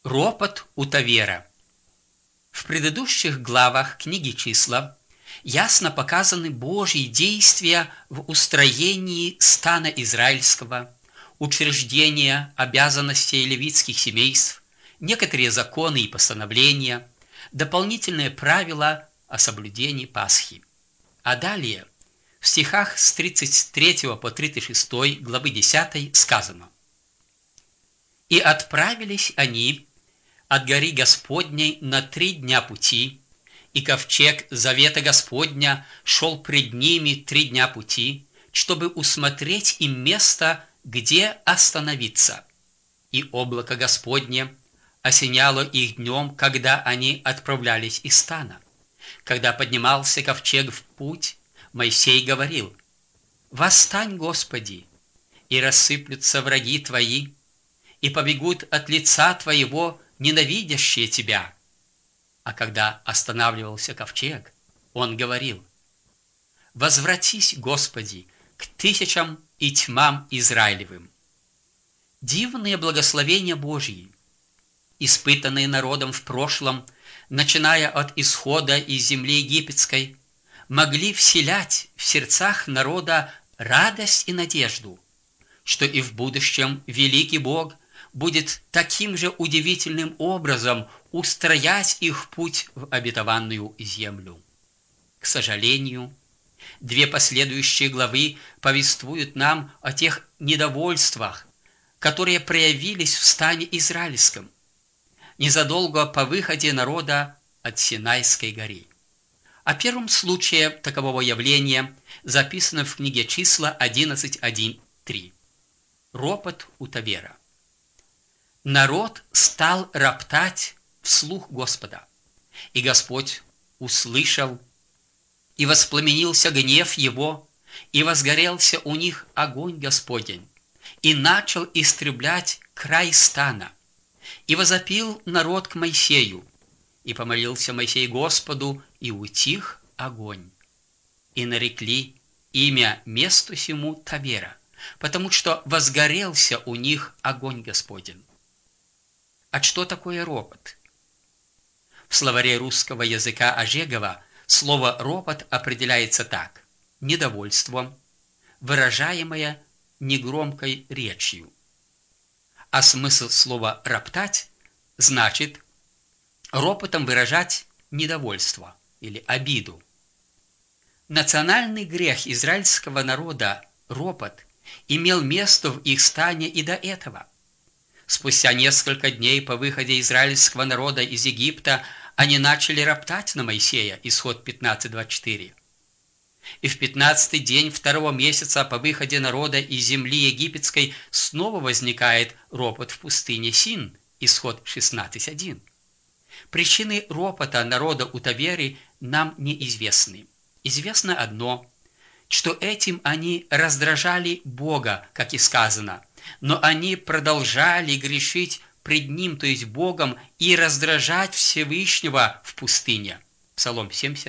Ропот у Тавера. В предыдущих главах книги «Числа» ясно показаны Божьи действия в устроении стана израильского, учреждения обязанностей левитских семейств, некоторые законы и постановления, дополнительные правила о соблюдении Пасхи. А далее, в стихах с 33 по 36 главы 10 сказано: «И отправились они от горы Господней на 3 дня пути, и ковчег завета Господня шел пред ними 3 дня пути, чтобы усмотреть им место, где остановиться. И облако Господне осеняло их днем, когда они отправлялись из стана. Когда поднимался ковчег в путь, Моисей говорил: «Восстань, Господи, и рассыплются враги Твои, и побегут от лица Твоего ненавидящие Тебя». А когда останавливался ковчег, он говорил: «Возвратись, Господи, к тысячам и тьмам Израилевым». Дивные благословения Божьи, испытанные народом в прошлом, начиная от исхода из земли египетской, могли вселять в сердцах народа радость и надежду, что и в будущем великий Бог будет таким же удивительным образом устроять их путь в обетованную землю. К сожалению, 2 последующие главы повествуют нам о тех недовольствах, которые проявились в стане израильском незадолго по выходе народа от Синайской горы. О первом случае такового явления записано в книге «Числа» 11:1-3. Ропот у Тавера. Народ стал роптать вслух Господа, и Господь услышал, и воспламенился гнев его, и возгорелся у них огонь Господень, и начал истреблять край стана. И возопил народ к Моисею, и помолился Моисей Господу, и утих огонь. И нарекли имя месту сему Тавера, потому что возгорелся у них огонь Господень. А что такое ропот? В словаре русского языка Ожегова слово «ропот» определяется так: недовольство, выражаемое негромкой речью. А смысл слова «роптать» значит ропотом выражать недовольство или обиду. Национальный грех израильского народа, ропот, имел место в их стане и до этого. Спустя несколько дней по выходе израильского народа из Египта они начали роптать на Моисея, исход 15:24. И в 15-й день 2-го месяца по выходе народа из земли египетской снова возникает ропот в пустыне Син, исход 16:1. Причины ропота народа у Таверы нам неизвестны. Известно одно, что этим они раздражали Бога, как и сказано, но они продолжали грешить пред Ним, то есть Богом, и раздражать Всевышнего в пустыне. Псалом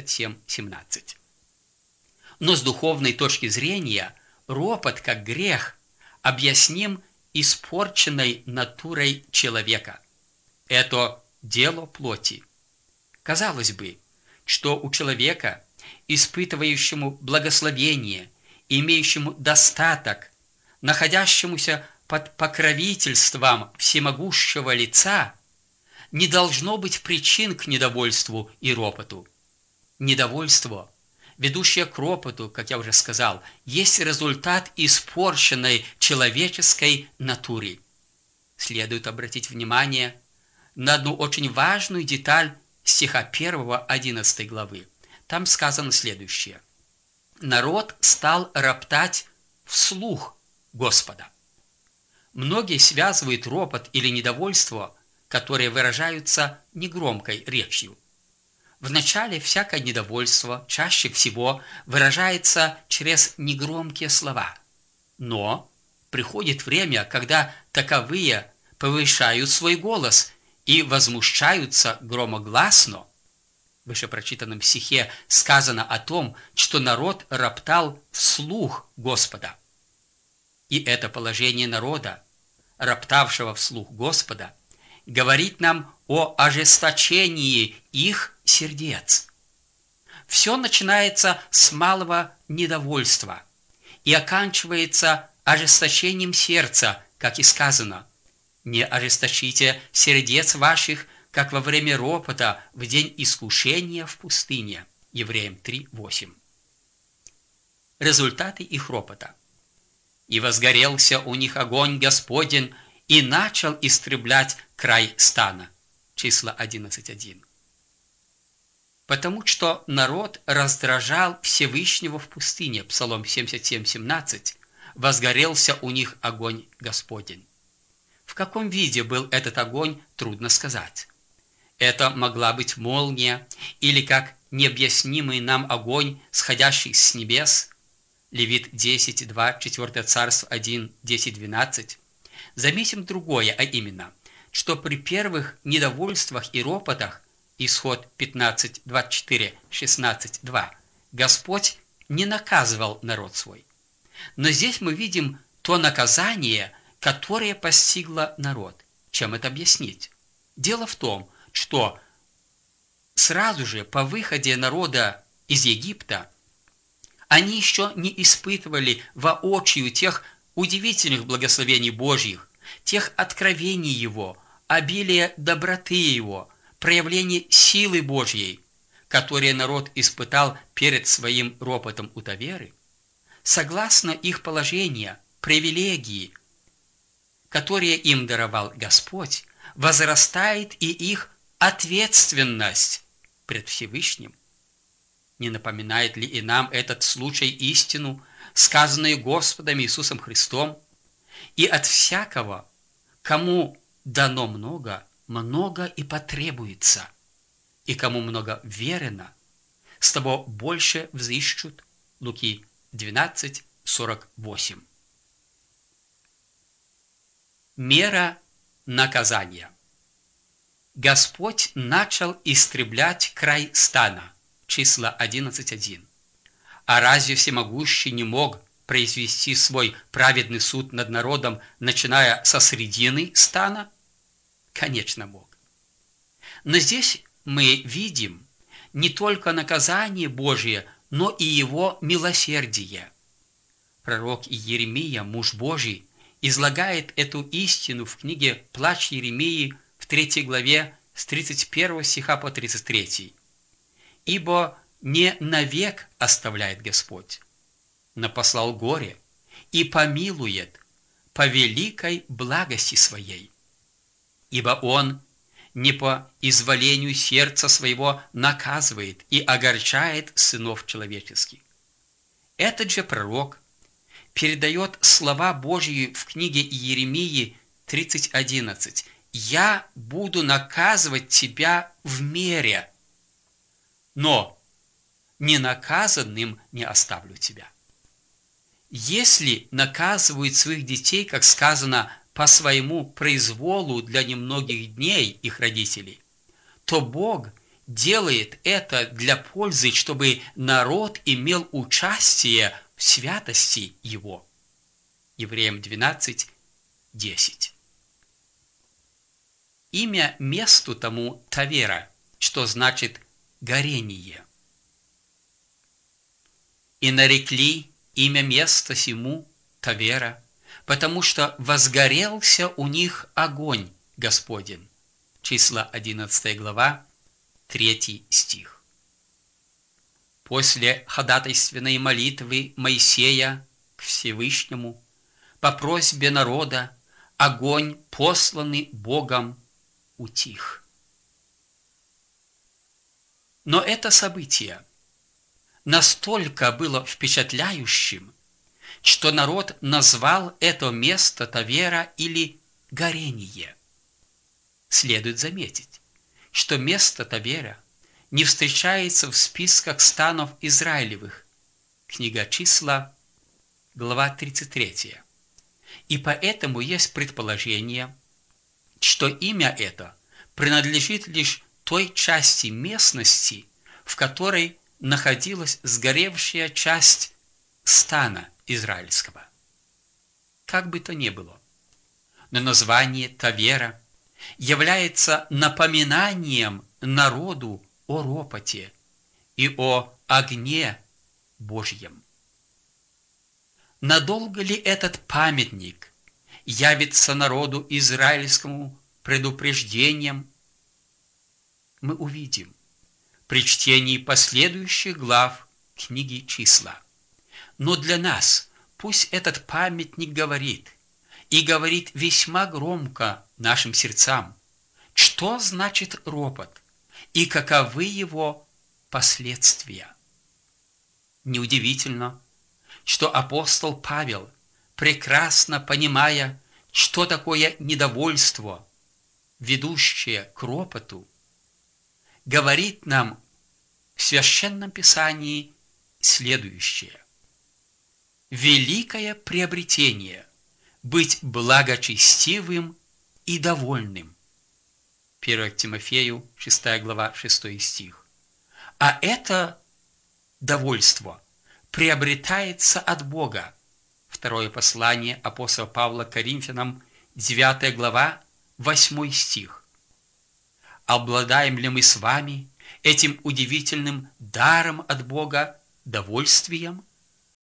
77:17. Но с духовной точки зрения ропот как грех объясним испорченной натурой человека. Это дело плоти. Казалось бы, что у человека, испытывающему благословение, имеющему достаток, находящемуся под покровительством всемогущего лица, не должно быть причин к недовольству и ропоту. Недовольство, ведущее к ропоту, как я уже сказал, есть результат испорченной человеческой натуры. Следует обратить внимание на одну очень важную деталь стиха 1-11 главы. Там сказано следующее: «Народ стал роптать вслух Господа». Многие связывают ропот или недовольство, которые выражаются негромкой речью. Вначале всякое недовольство чаще всего выражается через негромкие слова. Но приходит время, когда таковые повышают свой голос и возмущаются громогласно. В вышепрочитанном стихе сказано о том, что народ роптал вслух Господа. И это положение народа, роптавшего вслух Господа, говорит нам о ожесточении их сердец. Все начинается с малого недовольства и оканчивается ожесточением сердца, как и сказано: «Не ожесточите сердец ваших, как во время ропота в день искушения в пустыне». Евреям 3:8. Результаты их ропота. «И возгорелся у них огонь Господень, и начал истреблять край стана». Числа 11:1. Потому что народ раздражал Всевышнего в пустыне. Псалом 77:17. «Возгорелся у них огонь Господень». В каком виде был этот огонь, трудно сказать. Это могла быть молния или как необъяснимый нам огонь, сходящий с небес. Левит 10:2, 4 Царств 1:10-12. Заметим другое, а именно, что при первых недовольствах и ропотах, Исход 15:24, 16:2, Господь не наказывал народ свой. Но здесь мы видим то наказание, которое постигло народ. Чем это объяснить? Дело в том, что сразу же по выходе народа из Египта они еще не испытывали воочию тех удивительных благословений Божьих, тех откровений Его, обилия доброты Его, проявления силы Божьей, которые народ испытал перед своим ропотом у Таверы. Согласно их положения, привилегии, которые им даровал Господь, возрастает и их ответственность пред Всевышним. Не напоминает ли и нам этот случай истину, сказанную Господом Иисусом Христом? «И от всякого, кому дано много, много и потребуется, и кому много верено, с того больше взыщут». Луки 12:48. Мера наказания. Господь начал истреблять край стана. Числа 11:1. А разве всемогущий не мог произвести свой праведный суд над народом, начиная со средины стана? Конечно, мог. Но здесь мы видим не только наказание Божие, но и его милосердие. Пророк Иеремия, муж Божий, излагает эту истину в книге «Плач Иеремии» в 3 главе с 31 стиха по 33. «Ибо не навек оставляет Господь, но послал горе и помилует по великой благости Своей. Ибо Он не по изволению сердца своего наказывает и огорчает сынов человеческих». Этот же пророк передает слова Божьи в книге Иеремии 30:11. «Я буду наказывать тебя в мере, но ненаказанным не оставлю тебя». Если наказывают своих детей, как сказано, по своему произволу для немногих дней их родителей, то Бог делает это для пользы, чтобы народ имел участие в святости Его. Евреям 12:10. Имя месту тому Тавера, что значит горение. «И нарекли имя места сему Тавера, потому что возгорелся у них огонь Господень». Числа 11 глава, 3 стих. После ходатайственной молитвы Моисея к Всевышнему по просьбе народа огонь, посланный Богом, утих. Но это событие настолько было впечатляющим, что народ назвал это место Тавера или горение. Следует заметить, что место Тавера не встречается в списках станов Израилевых. Книга Числа, глава 33. И поэтому есть предположение, что имя это принадлежит лишь той части местности, в которой находилась сгоревшая часть стана израильского. Как бы то ни было, но название Тавера является напоминанием народу о ропоте и о огне Божьем. Надолго ли этот памятник явится народу израильскому предупреждением, мы увидим при чтении последующих глав книги «Числа». Но для нас пусть этот памятник говорит, и говорит весьма громко нашим сердцам, что значит ропот и каковы его последствия. Неудивительно, что апостол Павел, прекрасно понимая, что такое недовольство, ведущее к ропоту, говорит нам в Священном Писании следующее: «Великое приобретение – быть благочестивым и довольным». 1 Тимофею, 6 глава, 6 стих. А это довольство приобретается от Бога. Второе послание апостола Павла к Коринфянам, 9 глава, 8 стих. Обладаем ли мы с вами этим удивительным даром от Бога, довольствием?